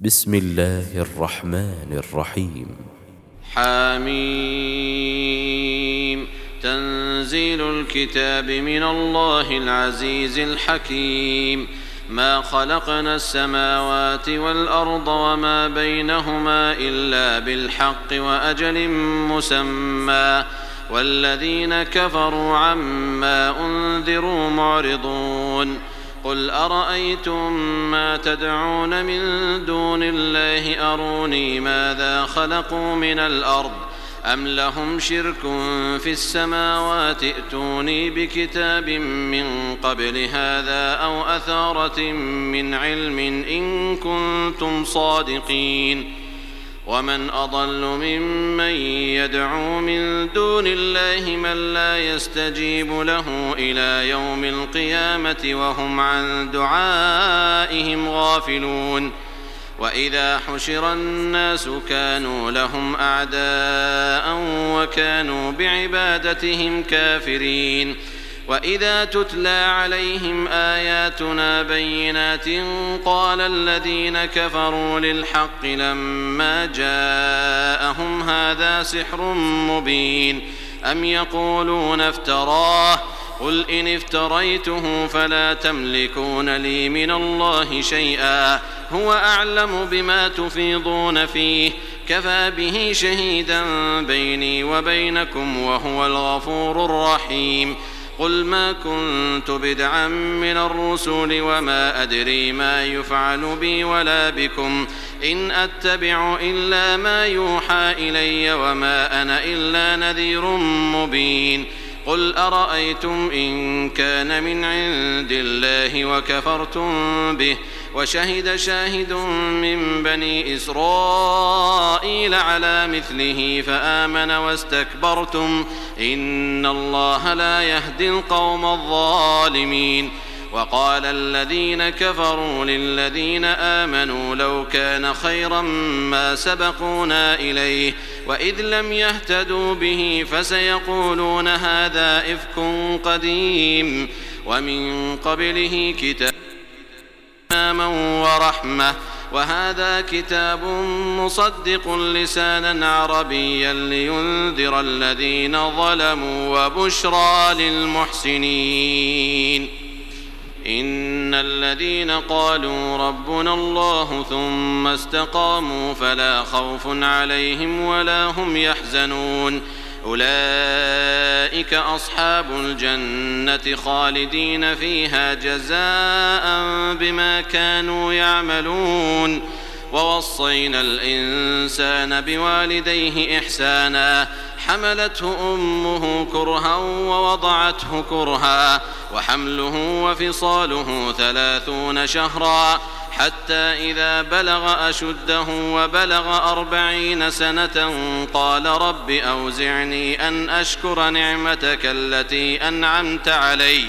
بسم الله الرحمن الرحيم. حميم. تنزيل الكتاب من الله العزيز الحكيم. ما خلقنا السماوات والأرض وما بينهما إلا بالحق وأجل مسمى، والذين كفروا عما أنذروا معرضون. قل أرأيتم ما تدعون من دون الله أروني ماذا خلقوا من الأرض أم لهم شرك في السماوات ائتوني بكتاب من قبل هذا أو أثارة من علم إن كنتم صادقين. ومن أضل ممن يدعو من دون الله من لا يستجيب له إلى يوم القيامة وهم عن دعائهم غافلون. وإذا حشر الناس كانوا لهم أعداء وكانوا بعبادتهم كافرين. وإذا تتلى عليهم آياتنا بينات قال الذين كفروا للحق لما جاءهم هذا سحر مبين أم يقولون افتراه قل إن افتريته فلا تملكون لي من الله شيئا هو أعلم بما تفيضون فيه كفى به شهيدا بيني وبينكم وهو الغفور الرحيم. قل ما كنت بدعا من الرسل وما أدري ما يفعل بي ولا بكم إن أتبع إلا ما يوحى إلي وما أنا إلا نذير مبين. قل أرأيتم إن كان من عند الله وكفرتم به وشهد شاهد من بني إسرائيل على مثله فآمن واستكبرتم إن الله لا يهدي القوم الظالمين. وقال الذين كفروا للذين آمنوا لو كان خيرا ما سبقونا إليه وإذ لم يهتدوا به فسيقولون هذا إفك قديم ومن قبله كتاب ورحمة وهذا كتاب مصدق لسانا عربيا لينذر الذين ظلموا وبشرى للمحسنين. إن الذين قالوا ربنا الله ثم استقاموا فلا خوف عليهم ولا هم يحزنون أولئك أصحاب الجنة خالدين فيها جزاء بما كانوا يعملون. ووصينا الإنسان بوالديه إحسانا حملته أمه كرها ووضعته كرها وحمله وفصاله 30 شهرا حتى إذا بلغ أشده وبلغ 40 سنة قال رب أوزعني أن أشكر نعمتك التي أنعمت علي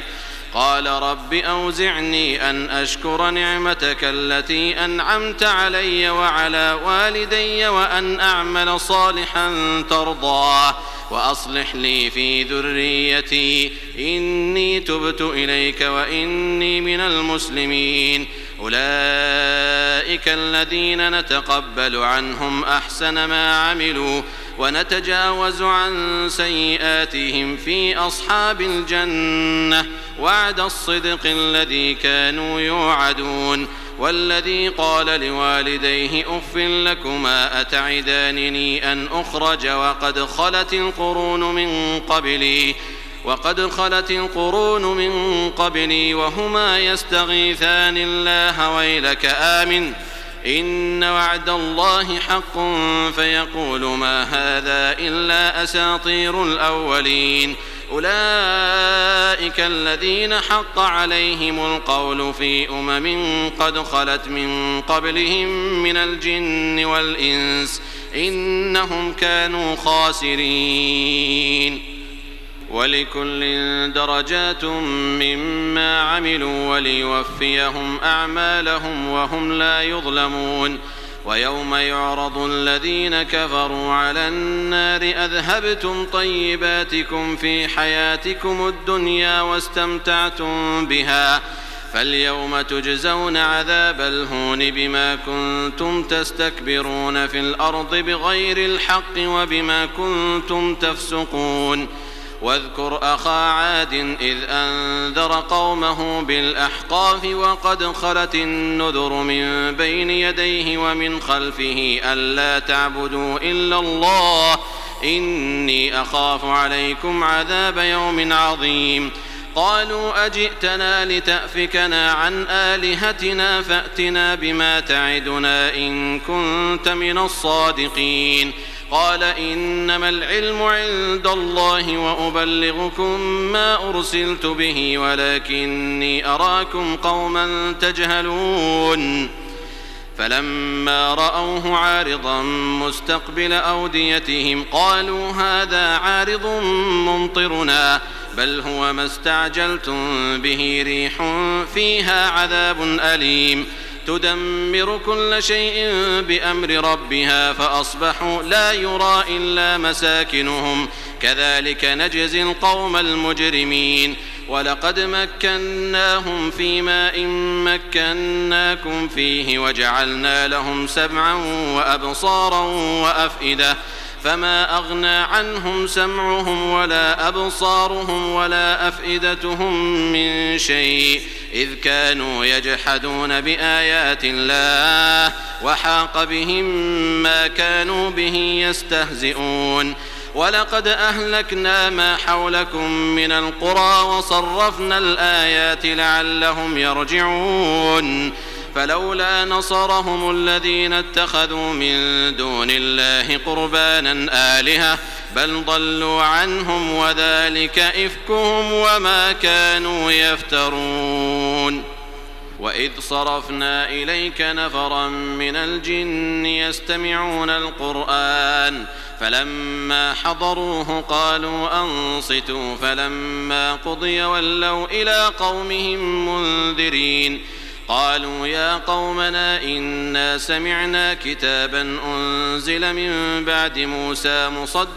وعلى والدي وأن أعمل صالحا ترضاه وأصلح لي في ذريتي إني تبت إليك وإني من المسلمين. أولئك الذين نتقبل عنهم أحسن ما عملوا ونتجاوز عن سيئاتهم في أصحاب الجنة وعد الصدق الذي كانوا يوعدون. والذي قال لوالديه أف لكما أتعدانني أن أخرج وقد خلت القرون من قبلي وهما يستغيثان الله ويلك آمن إن وعد الله حق فيقول ما هذا إلا أساطير الأولين. أولئك الذين حق عليهم القول في قد خلت من قبلهم من الجن والإنس إنهم كانوا خاسرين. ولكل درجات مما عملوا وليوفيهم أعمالهم وهم لا يظلمون. ويوم يعرض الذين كفروا على النار أذهبتم طيباتكم في حياتكم الدنيا واستمتعتم بها فاليوم تجزون عذاب الهون بما كنتم تستكبرون في الأرض بغير الحق وبما كنتم تفسقون واذكر أخا عاد إذ أنذر قومه بالأحقاف وقد خلت النذر من بين يديه ومن خلفه ألا تعبدوا إلا الله إني أخاف عليكم عذاب يوم عظيم قالوا أجئتنا لتأفكنا عن آلهتنا فأتنا بما تعدنا إن كنت من الصادقين قال إنما العلم عند الله وأبلغكم ما أرسلت به ولكني أراكم قوما تجهلون فلما رأوه عارضا مستقبل أوديتهم قالوا هذا عارض ممطرنا بل هو ما استعجلتم به ريح فيها عذاب أليم تدمر كل شيء بأمر ربها فأصبحوا لا يرى إلا مساكنهم كذلك نجزي القوم المجرمين ولقد مكناهم في ماء مكناكم فيه وجعلنا لهم سمعا وأبصارا وأفئدة فما أغنى عنهم سمعهم ولا أبصارهم ولا أفئدتهم من شيء إذ كانوا يجحدون بآيات الله وحاق بهم ما كانوا به يستهزئون ولقد أهلكنا ما حولكم من القرى وصرفنا الآيات لعلهم يرجعون فلولا نصرهم الذين اتخذوا من دون الله قربانا آلهة بل ضلوا عنهم وذلك إفكهم وما كانوا يفترون وإذ صرفنا إليك نفرا من الجن يستمعون القرآن فلما حضروه قالوا أنصتوا فلما قضي ولوا إلى قومهم منذرين قالوا يا قومنا إنا سمعنا كتابا أنزل من بعد موسى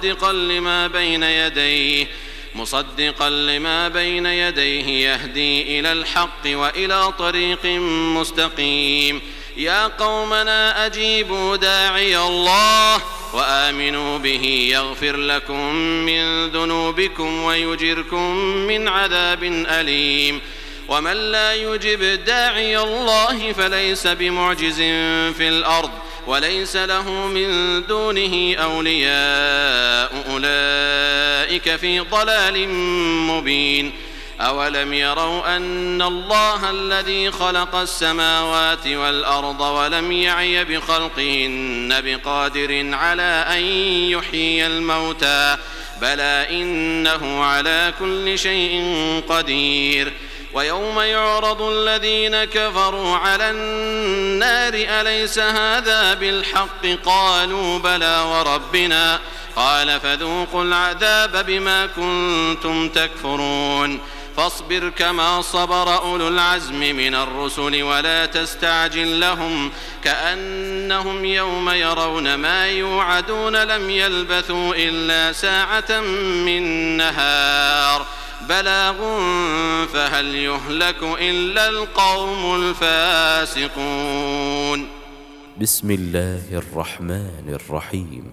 مصدقا لما بين يديه يهدي إلى الحق وإلى طريق مستقيم يا قومنا أجيبوا داعي الله وآمنوا به يغفر لكم من ذنوبكم ويجركم من عذاب أليم ومن لا يجب داعي الله فليس بمعجز في الأرض وليس له من دونه أولياء أولئك في ضلال مبين أولم يروا أن الله الذي خلق السماوات والأرض ولم يعي بخلقهن بقادر على أن يحيي الموتى بلى إنه على كل شيء قدير ويوم يعرض الذين كفروا على النار أليس هذا بالحق قالوا بلى وربنا قال فذوقوا العذاب بما كنتم تكفرون فاصبر كما صبر أولو العزم من الرسل ولا تستعجل لهم كأنهم يوم يرون ما يوعدون لم يلبثوا إلا ساعة من نهار بلاغ فهل يهلك إلا القوم الفاسقون بسم الله الرحمن الرحيم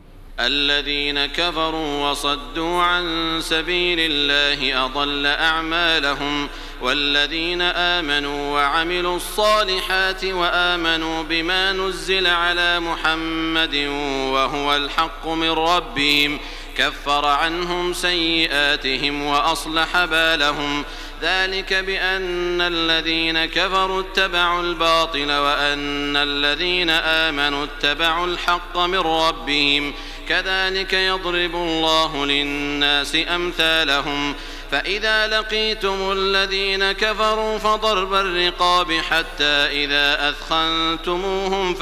الذين كفروا وصدوا عن سبيل الله أضل أعمالهم والذين آمنوا وعملوا الصالحات وآمنوا بما نزل على محمد وهو الحق من ربهم كفر عنهم سيئاتهم وأصلح بالهم ذلك بأن الذين كفروا اتبعوا الباطل وأن الذين آمنوا اتبعوا الحق من ربهم كذلك يضرب الله للناس أمثالهم فإذا لقيتم الذين كفروا فضرب الرقاب حتى إذا أثخنتموهم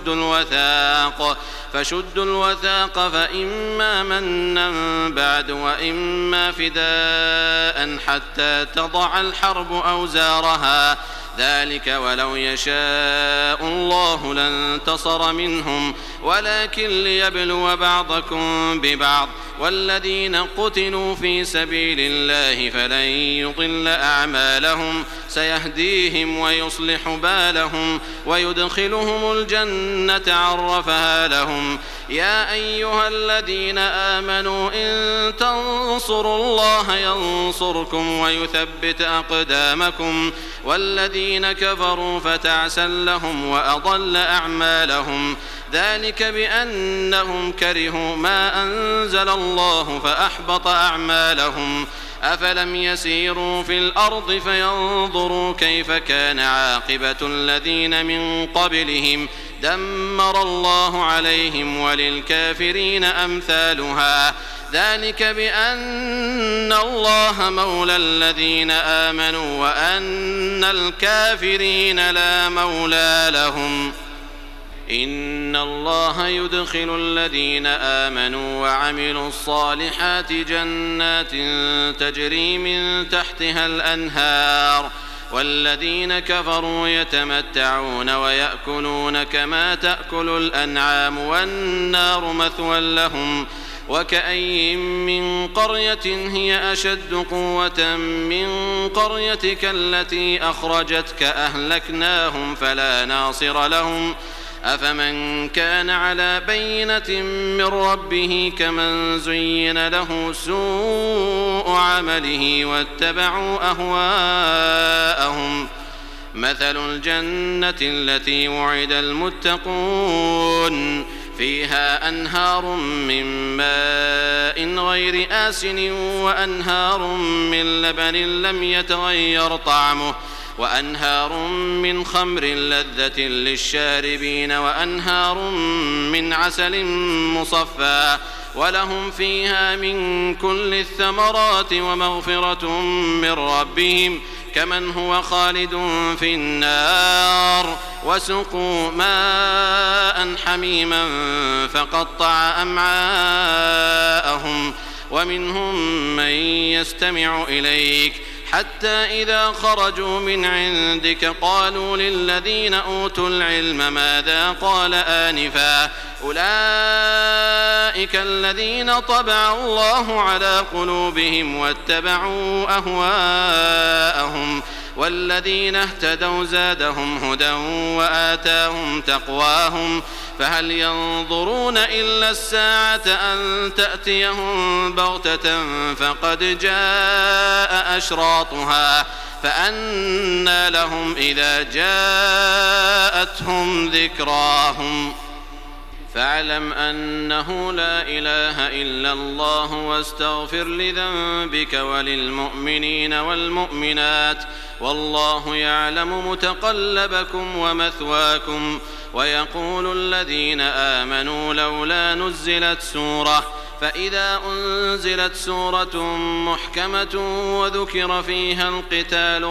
فشدوا الوثاق فإما منا بعد وإما فداء حتى تضع الحرب أوزارها ذلك ولو يشاء الله لانتصر منهم ولكن ليبلو بعضكم ببعض والذين قتلوا في سبيل الله فلن يضل أعمالهم سيهديهم ويصلح بالهم ويدخلهم الجنة عرفها لهم يا أيها الذين آمنوا إن تنصروا الله ينصركم ويثبت أقدامكم والذين كفروا فتعسا لهم وأضل أعمالهم ذلك بأنهم كرهوا ما أنزل الله فأحبط أعمالهم أفلم يسيروا في الأرض فينظروا كيف كان عاقبة الذين من قبلهم دمر الله عليهم وللكافرين أمثالها ذلك بأن الله مولى الذين آمنوا وأن الكافرين لا مولى لهم إن الله يدخل الذين آمنوا وعملوا الصالحات جنات تجري من تحتها الأنهار والذين كفروا يتمتعون ويأكلون كما تأكل الأنعام والنار مثوى لهم وكأين من قرية هي أشد قوة من قريتك التي أخرجتك أهلكناهم فلا ناصر لهم أفمن كان على بينة من ربه كمن زين له سوء عمله واتبعوا أهواءهم مثل الجنة التي وعد المتقون فيها أنهار من ماء غير آسن وأنهار من لبن لم يتغير طعمه وأنهار من خمر لذة للشاربين وأنهار من عسل مصفى ولهم فيها من كل الثمرات ومغفرة من ربهم كمن هو خالد في النار وسقوا ماء حميما فقطع أمعاءهم ومنهم من يستمع إليك حتى إذا خرجوا من عندك قالوا للذين أوتوا العلم ماذا قال آنفا أولئك الذين طبع الله على قلوبهم واتبعوا أهواءهم والذين اهتدوا زادهم هدى وآتاهم تقواهم فهل ينظرون إلا الساعة أن تأتيهم بغتة فقد جاء أشراطها فأنى لهم إذا جاءتهم ذكراهم فاعلم أنه لا إله إلا الله واستغفر لذنبك وللمؤمنين والمؤمنات والله يعلم متقلبكم ومثواكم ويقول الذين آمنوا لولا نزلت سورة فإذا أنزلت سورة محكمة وذكر فيها القتال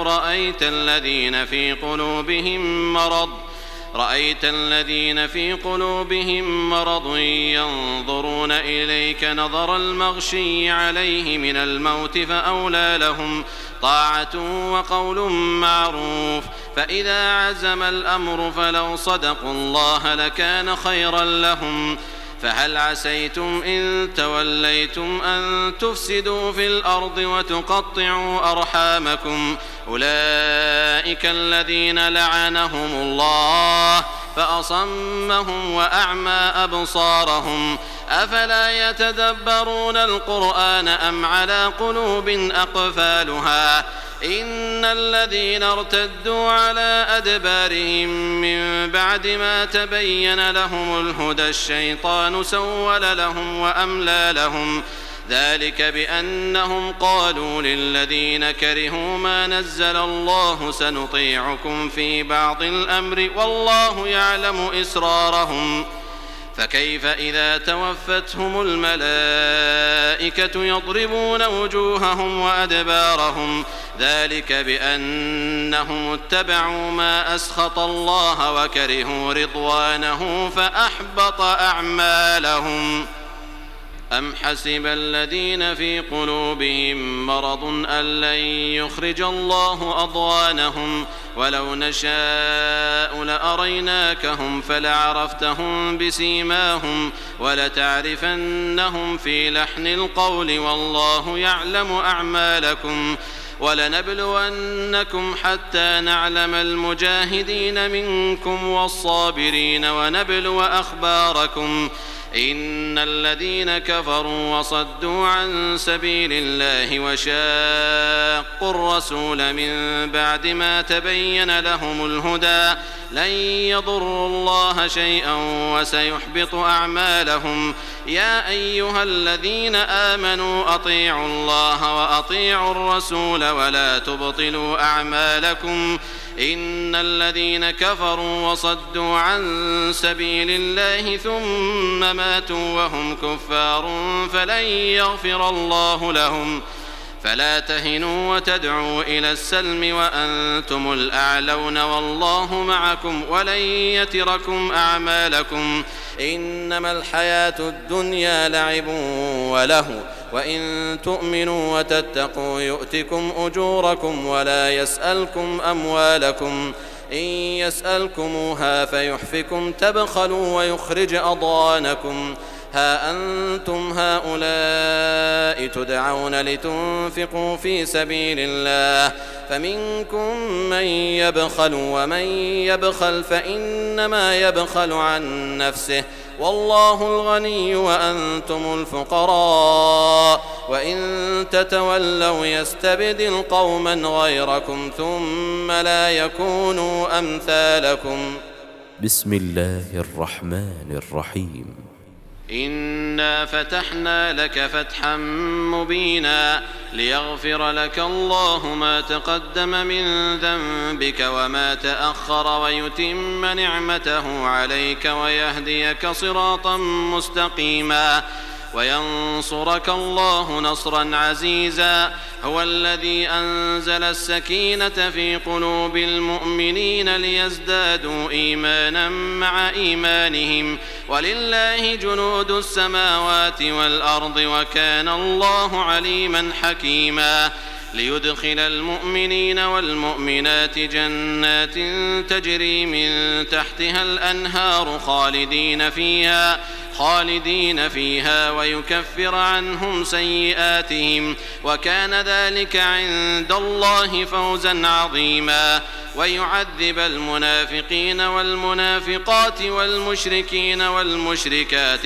رأيت الذين في قلوبهم مرض ينظرون إليك نظر المغشي عليه من الموت فأولى لهم طاعة وقول معروف فإذا عزم الأمر فلو صدقوا الله لكان خيرا لهم فهل عسيتم إن توليتم أن تفسدوا في الأرض وتقطعوا أرحامكم أولئك الذين لعنهم الله فأصمهم وأعمى أبصارهم أفلا يتدبرون القرآن أم على قلوب أقفالها إن الذين ارتدوا على أدبارهم من بعد ما تبين لهم الهدى الشيطان سول لهم وأملى لهم ذلك بأنهم قالوا للذين كرهوا ما نزل الله سنطيعكم في بعض الأمر والله يعلم إسرارهم فكيف إذا توفتهم الملائكة يضربون وجوههم وأدبارهم ذلك بأنهم اتبعوا ما أسخط الله وكرهوا رضوانه فأحبط أعمالهم أم حسب الذين في قلوبهم مرض أن لن يخرج الله أضغانهم ولو نشاء لأريناكهم فلعرفتهم بسيماهم ولتعرفنهم في لحن القول والله يعلم أعمالكم ولنبلونكم حتى نعلم المجاهدين منكم والصابرين ونبلو أخباركم إن الذين كفروا وصدوا عن سبيل الله وشاقوا الرسول من بعد ما تبين لهم الهدى لن يضروا الله شيئا وسيحبط أعمالهم يا أيها الذين آمنوا أطيعوا الله وأطيعوا الرسول ولا تبطلوا أعمالكم إن الذين كفروا وصدوا عن سبيل الله ثم ماتوا وهم كفار فلن يغفر الله لهم فلا تهنوا وتدعوا إلى السلم وأنتم الأعلون والله معكم ولن يتركم أعمالكم إنما الحياة الدنيا لعب وله وإن تؤمنوا وتتقوا يؤتكم أجوركم ولا يسألكم أموالكم إن يسألكموها فيحفكم تبخلوا ويخرج أضغانكم ها أنتم هؤلاء تدعون لتنفقوا في سبيل الله فمنكم من يبخل ومن يبخل فإنما يبخل عن نفسه والله الغني وأنتم الفقراء وإن تتولوا يستبدل قوما غيركم ثم لا يكونوا أمثالكم. بسم الله الرحمن الرحيم. إنا فتحنا لك فتحا مبينا ليغفر لك الله ما تقدم من ذنبك وما تأخر ويتم نعمته عليك ويهديك صراطا مستقيما وينصرك الله نصرا عزيزا هو الذي أنزل السكينة في قلوب المؤمنين ليزدادوا إيمانا مع إيمانهم ولله جنود السماوات والأرض وكان الله عليما حكيما ليدخل المؤمنين والمؤمنات جنات تجري من تحتها الأنهار خالدين فيها ويكفر عنهم سيئاتهم وكان ذلك عند الله فوزا عظيما ويعذب المنافقين والمنافقات والمشركين والمشركات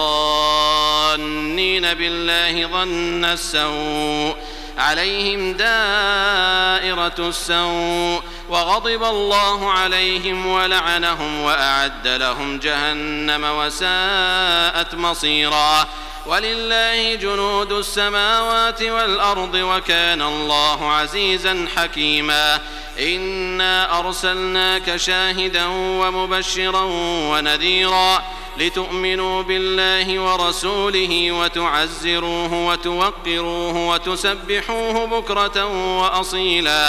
الظانين بالله ظن السوء عليهم دائرة السوء وغضب الله عليهم ولعنهم وأعد لهم جهنم وساءت مصيرا ولله جنود السماوات والأرض وكان الله عزيزا حكيما إنا أرسلناك شاهدا ومبشرا ونذيرا لتؤمنوا بالله ورسوله وتعزروه وتوقروه وتسبحوه بكرة وأصيلا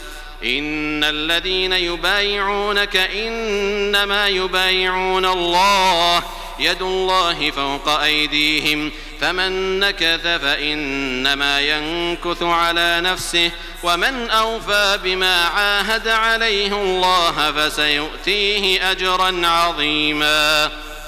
إن الذين يبايعونك إنما يبايعون الله يد الله فوق أيديهم فمن نكث فإنما ينكث على نفسه ومن أوفى بما عاهد عليه الله فسيؤتيه أجرا عظيما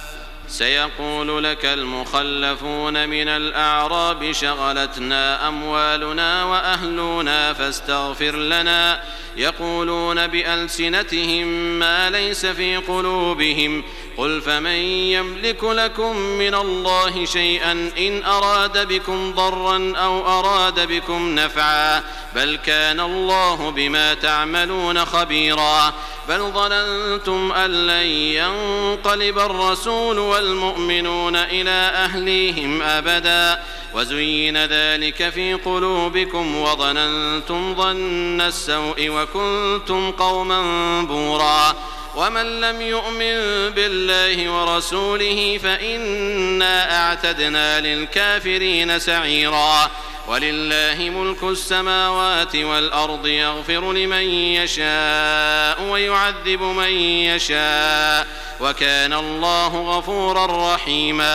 سيقول لك المخلفون من الأعراب شغلتنا أموالنا وأهلنا فاستغفر لنا يقولون بألسنتهم ما ليس في قلوبهم قل فمن يملك لكم من الله شيئا إن أراد بكم ضرا أو أراد بكم نفعا بل كان الله بما تعملون خبيرا بل ظننتم أن لن ينقلب الرسول والمؤمنون إلى أهليهم أبدا وزين ذلك في قلوبكم وظننتم ظن السوء وكنتم قوما بورا ومن لم يؤمن بالله ورسوله فإنا أعتدنا للكافرين سعيرا ولله ملك السماوات والأرض يغفر لمن يشاء ويعذب من يشاء وكان الله غفورا رحيما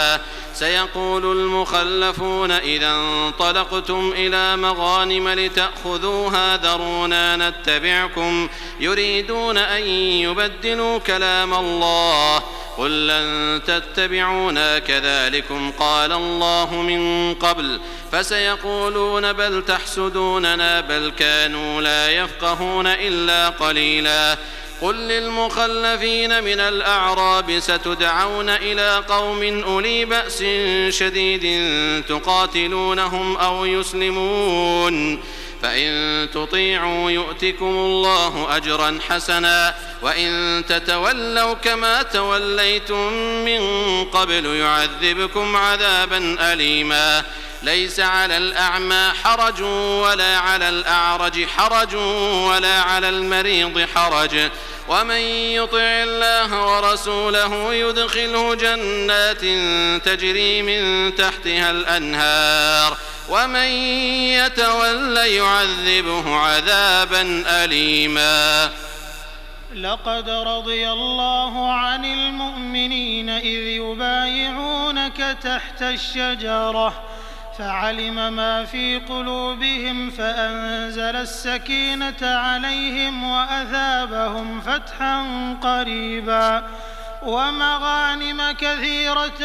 سيقول المخلفون إذا انطلقتم إلى مغانم لتأخذوها ذرونا نتبعكم يريدون أن يبدلوا كلام الله قل لن تتبعونا كذلكم قال الله من قبل فسيقولون بل تحسدوننا بل كانوا لا يفقهون إلا قليلا قل للمخلفين من الأعراب ستدعون إلى قوم أولي بأس شديد تقاتلونهم أو يسلمون فإن تطيعوا يؤتكم الله أجرا حسنا وإن تتولوا كما توليتم من قبل يعذبكم عذابا أليما ليس على الأعمى حرج ولا على الأعرج حرج ولا على المريض حرج ومن يطع الله ورسوله يدخله جنات تجري من تحتها الأنهار ومن يتول يعذبه عذابا أليما لقد رضي الله عن المؤمنين إذ يبايعونك تحت الشجرة فعلم ما في قلوبهم فأنزل السكينة عليهم وأثابهم فتحا قريبا ومغانم كثيرة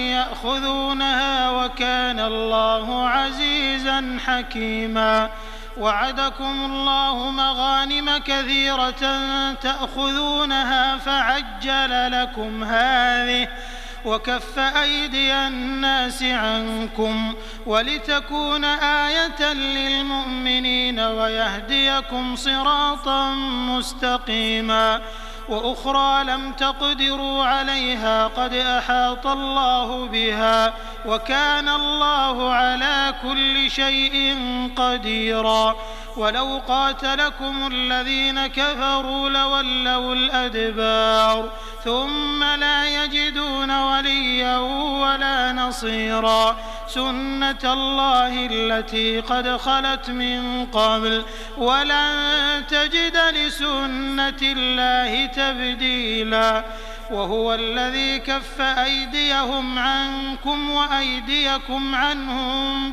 يأخذونها وكان الله عزيزا حكيما وعدكم الله مغانم كثيرة تأخذونها فعجل لكم هذه وكف أيدي الناس عنكم ولتكون آية للمؤمنين ويهديكم صراطا مستقيما وأخرى لم تقدروا عليها قد أحاط الله بها وكان الله على كل شيء قديرا ولو قاتلكم الذين كفروا لولوا الأدبار ثم لا يجدون وليا ولا نصيرا سنة الله التي قد خلت من قبل ولن تجد لسنة الله تبديلا وهو الذي كف أيديهم عنكم وأيديكم عنهم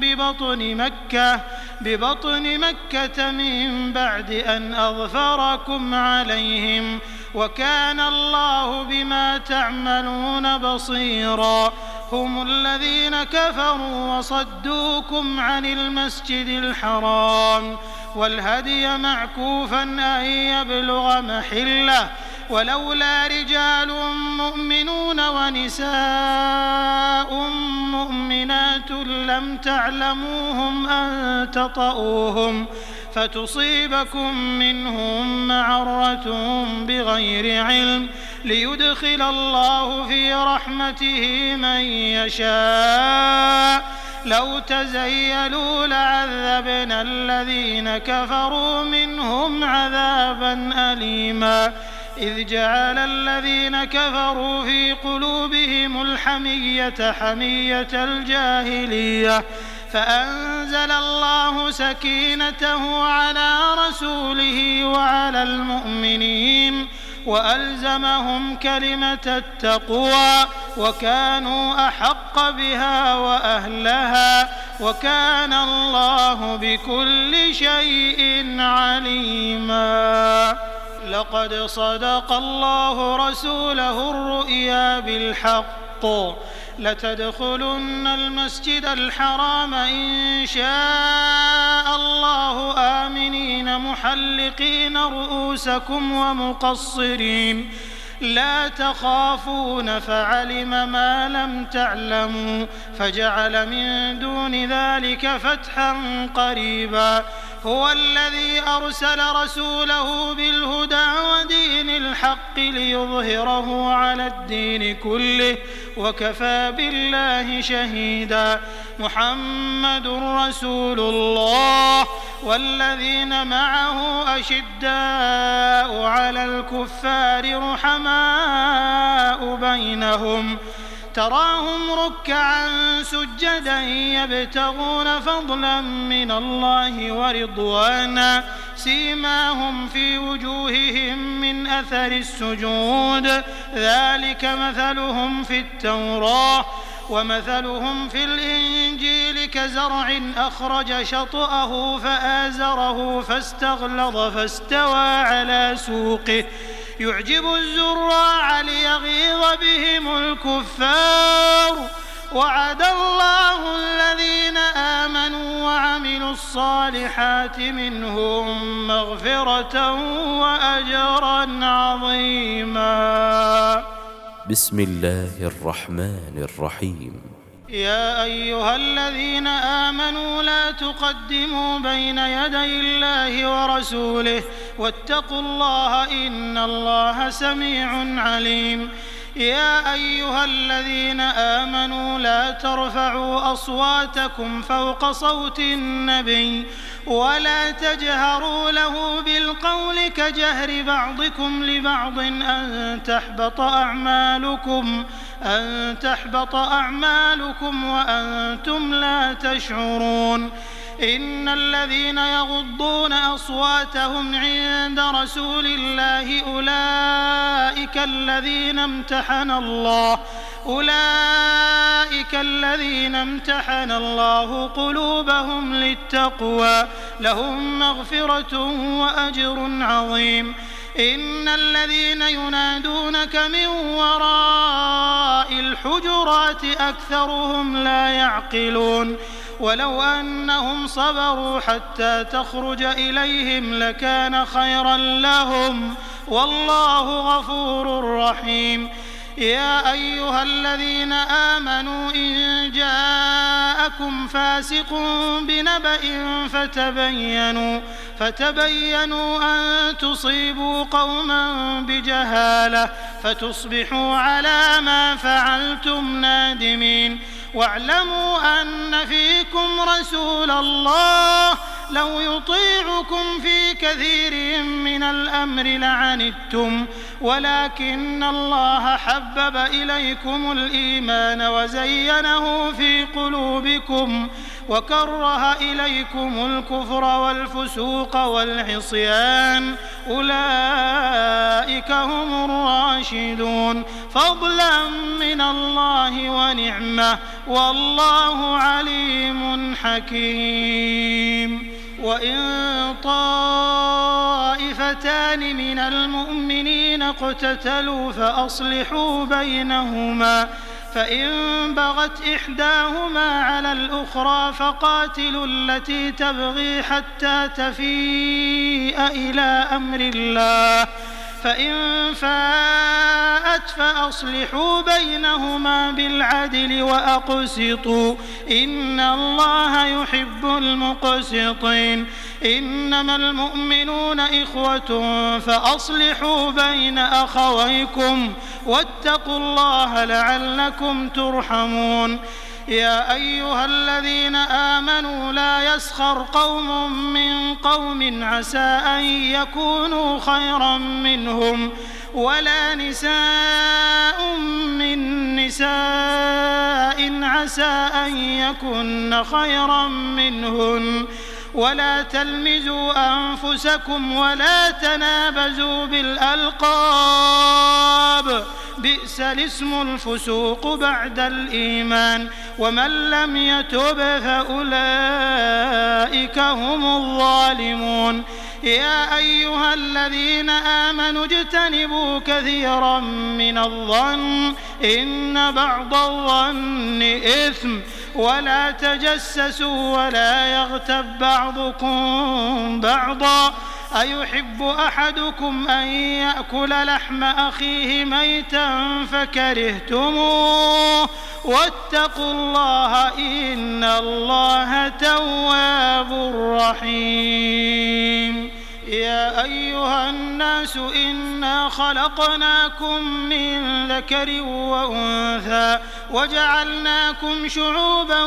ببطن مكة من بعد أن أظفركم عليهم وكان الله بما تعملون بصيرا هم الذين كفروا وصدوكم عن المسجد الحرام والهدي معكوفا أن يبلغ محله ولولا رجال مؤمنون ونساء مؤمنات لم تعلموهم أن تطؤوهم فتصيبكم منهم معرة بغير علم ليدخل الله في رحمته من يشاء لو تزيلوا لعذبنا الذين كفروا منهم عذابا أليما إذ جعل الذين كفروا في قلوبهم الحمية حمية الجاهلية فأنزل الله سكينته على رسوله وعلى المؤمنين وألزمهم كلمة التقوى وكانوا أحق بها وأهلها وكان الله بكل شيء عليما لقد صدق الله رسوله الرؤيا بالحق لتدخلن المسجد الحرام إن شاء الله آمنين محلقين رؤوسكم ومقصرين لا تخافون فعلم ما لم تعلموا فجعل من دون ذلك فتحا قريبا هو الذي أرسل رسوله بالهدى ودين الحق ليظهره على الدين كله وكفى بالله شهيدا محمد رسول الله والذين معه أشداء على الكفار رحماء بينهم تراهم ركعا سجدا يبتغون فضلا من الله ورضوانا سيماهم في وجوههم من أثر السجود ذلك مثلهم في التوراة ومثلهم في الإنجيل كزرع أخرج شطأه فآزره فاستغلظ فاستوى على سوقه يعجب الزراع ليغيظ بهم الكفار وعد الله الذين آمنوا وعملوا الصالحات منهم مغفرة وأجرا عظيما. بسم الله الرحمن الرحيم. يا أيها الذين آمنوا لا تقدموا بين يدي الله ورسوله واتقوا الله إن الله سميع عليم. يا أيها الذين آمنوا لا ترفعوا أصواتكم فوق صوت النبي ولا تجهروا له بالقول كجهر بعضكم لبعض أن تحبط أعمالكم وأنتم لا تشعرون. إن الذين يغضون أصواتهم عند رسول الله أولئك الذين امتحن الله قلوبهم للتقوى لهم مغفرة وأجر عظيم. إن الذين ينادونك من وراء الحجرات أكثرهم لا يعقلون. ولو أنهم صبروا حتى تخرج إليهم لكان خيرا لهم والله غفور رحيم. يا أيها الذين آمنوا إن جاءكم فاسق بنبأ فتبينوا أن تصيبوا قوما بجهالة فتصبحوا على ما فعلتم نادمين. واعلموا أن فيكم رسول الله لو يطيعكم في كثير من الأمر لعنتم ولكن الله حبب إليكم الإيمان وزينه في قلوبكم وكره إليكم الكفر والفسوق والعصيان أولئك هم الراشدون فضلا من الله ونعمة والله عليم حكيم. وإن طائفتان من المؤمنين اقتتلوا فأصلحوا بينهما فإن بغت إحداهما على الأخرى فقاتلوا التي تبغي حتى تفيء إلى أمر الله فإن فاءت فأصلحوا بينهما بالعدل وأقسطوا إن الله يحب المقسطين. إنما المؤمنون إخوة فأصلحوا بين أخويكم واتقوا الله لعلكم ترحمون. يا أيها الذين آمنوا لا يسخر قوم من قوم عسى أن يكونوا خيرا منهم ولا نساء من نساء عسى أن يكن خيرا منهن ولا تلمزوا أنفسكم ولا تنابزوا بالألقاب بئس الاسم الفسوق بعد الإيمان ومن لم يتب فأولئك هم الظالمون. يا أيها الذين آمنوا اجتنبوا كثيرا من الظن إن بعض الظن إثم ولا تجسسوا ولا يغتب بعضكم بعضا أيحب أحدكم أن يأكل لحم أخيه ميتا فكرهتموه واتقوا الله إن الله تواب رحيم. يا أيها الناس إنا خلقناكم من ذكر وأنثى وجعلناكم شعوبا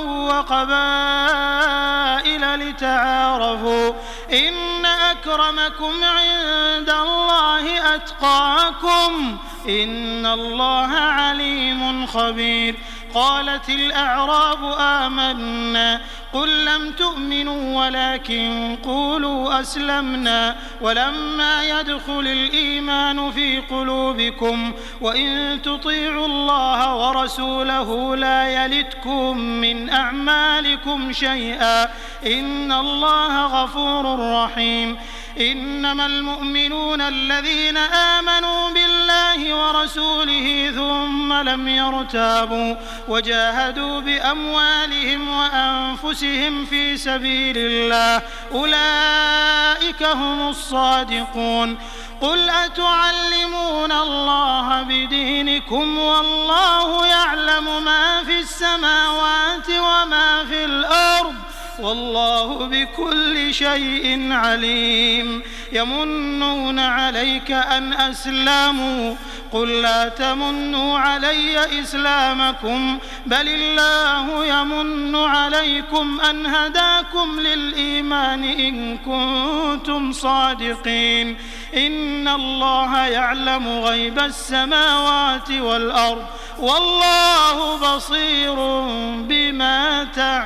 وقبائل لتعارفوا إن أكرمكم عند الله أتقاكم إن الله عليم خبير. قالت الأعراب آمنا قل لم تؤمنوا ولكن قولوا أسلمنا ولما يدخل الإيمان في قلوبكم وإن تطيعوا الله ورسوله لا يلتكم من أعمالكم شيئا إن الله غفور رحيم. إنما المؤمنون الذين آمنوا بالله ورسوله ثم لم يرتابوا وجاهدوا بأموالهم وأنفسهم في سبيل الله أولئك هم الصادقون. قل أتعلمون الله بدينكم والله يعلم ما في السماوات وما في الأرض والله بكل شيء عليم. يمنون عليك أن أسلموا قل لا تمنوا علي إسلامكم بل الله يمن عليكم أن هداكم للإيمان إن كنتم صادقين. إن الله يعلم غيب السماوات والأرض والله بصير بما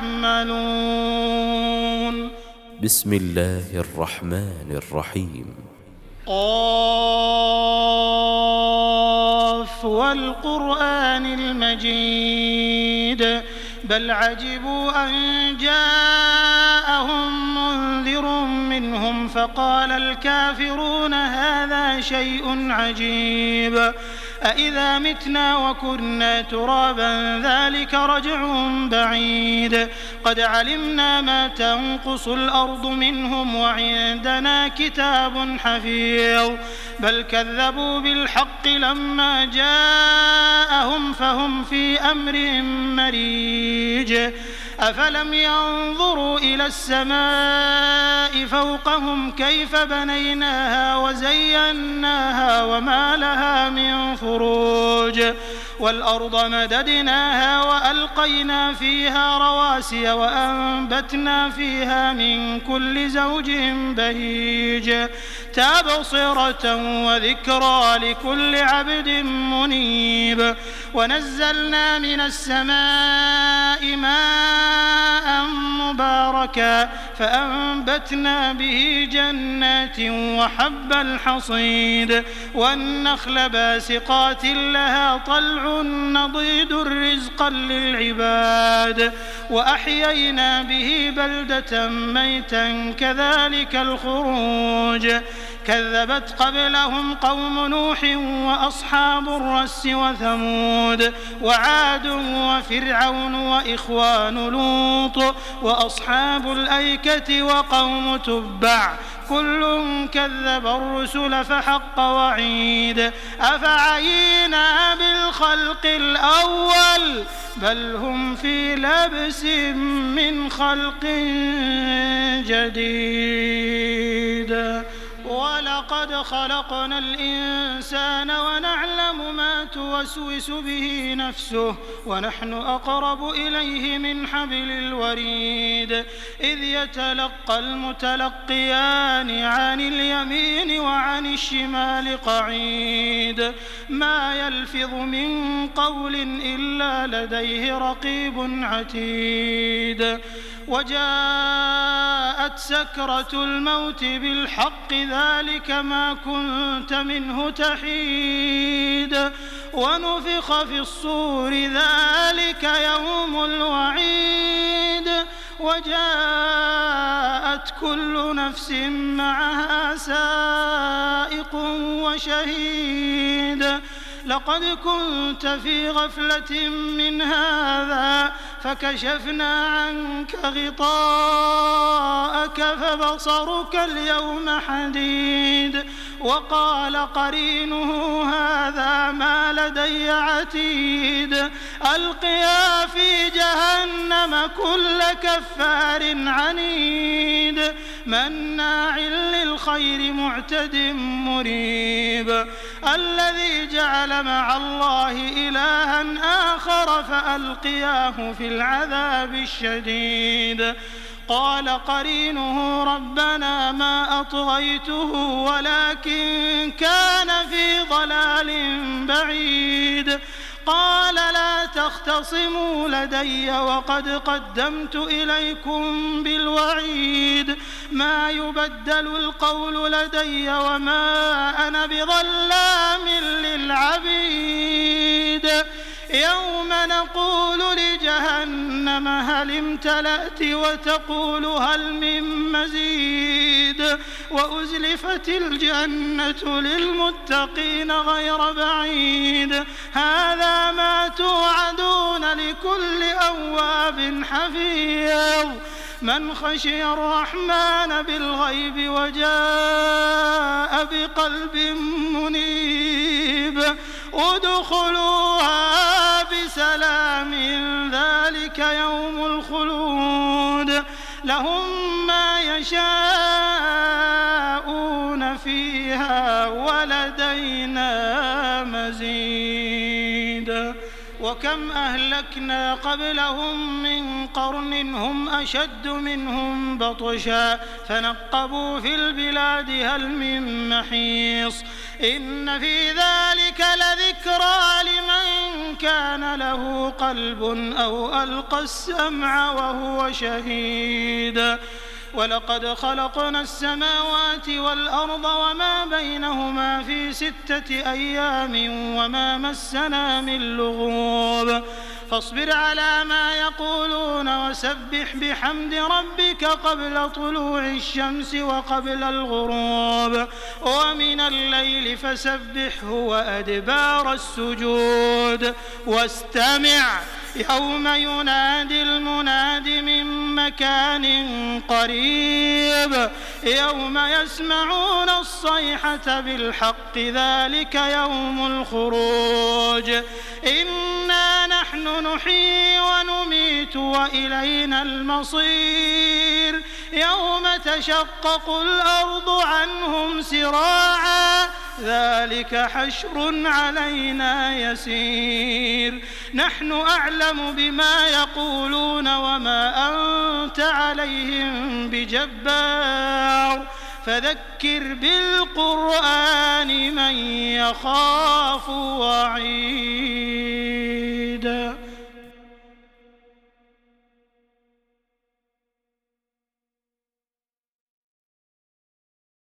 تعملون. بسم الله الرحمن الرحيم. قاف والقرآن المجيد بل عجبوا أن جاءهم منذر منهم فقال الكافرون هذا شيء عجيب أإذا متنا وكنا ترابا ذلك رجع بعيد قد علمنا ما تنقص الأرض منهم وعندنا كتاب حفيظ بل كذبوا بالحق لما جاءهم فهم في أمر مريج أفلم ينظروا إلى السماء فوقهم كيف بنيناها وزيناها وما لها من فروج والأرض مددناها وألقينا فيها رواسي وأنبتنا فيها من كل زوج بهيج تبصرة وذكرى لكل عبد منيب ونزلنا من السماء ماء مباركا فأنبتنا به جنات وحب الحصيد والنخل باسقات لها طلع نضيد رزقا للعباد وأحيينا به بلدة ميتا كذلك الخروج كذبت قبلهم قوم نوح وأصحاب الرس وثمود وعاد وفرعون وإخوان لوط وأصحاب الأيكة وقوم تبع كل كذب الرسل فحق وعيد أفعينا بالخلق الأول بل هم في لبس من خلق جديد ولقد خلقنا الإنسان ونعلم ما توسوس به نفسه ونحن أقرب إليه من حبل الوريد إذ يتلقى المتلقيان عن اليمين وعن الشمال قعيد ما يلفظ من قول إلا لديه رقيب عتيد وجاءت سكرة الموت بالحق ذلك ما كنت منه تحيد ونفخ في الصور ذلك يوم الوعيد وجاءت كل نفس معها سائق وشهيد لقد كنت في غفلة من هذا فكشفنا عنك غطاءك فبصرك اليوم حديد وقال قرينه هذا ما لدي عتيد ألقيا في جهنم كل كفار عنيد مناع للخير معتد مريب الذي جعل مع الله إلها آخر فألقياه في العذاب الشديد قال قرينه ربنا ما أطغيته ولكن كان في ضلال بعيد قال لا تختصموا لدي وقد قدمت إليكم بالوعيد ما يبدل القول لدي وما أنا بظلام للعبيد يوم نقول لجهنم هل امتلأت وتقول هل من مزيد وأزلفت الجنة للمتقين غير بعيد هذا ما توعدون لكل أواب حفيظ من خشي الرحمن بالغيب وجاء بقلب منيب ادخلوها بسلام ذلك يوم الخلود لهم ما يشاءون فيها ولدينا مزيد وكم أهلكنا قبلهم من قرن هم أشد منهم بطشا فنقبوا في البلاد هل من محيص إن في ذلك لذكرى لمن كان له قلب أو ألقى السمع وهو شهيد ولقد خلقنا السماوات والأرض وما بينهما في 6 أيام وما مسنا من لغوب فاصبر على ما يقولون وسبح بحمد ربك قبل طلوع الشمس وقبل الغروب ومن الليل فسبحه وأدبار السجود واستمع يوم ينادي المناد من مكان قريب يوم يسمعون الصيحة بالحق ذلك يوم الخروج إنا نحن نحيي ونميت وإلينا المصير يوم تشقق الأرض عنهم سراعا ذلك حشر علينا يسير نحن أعلم بما يقولون وما أنت عليهم بجبار فذكر بالقرآن من يخاف وعيد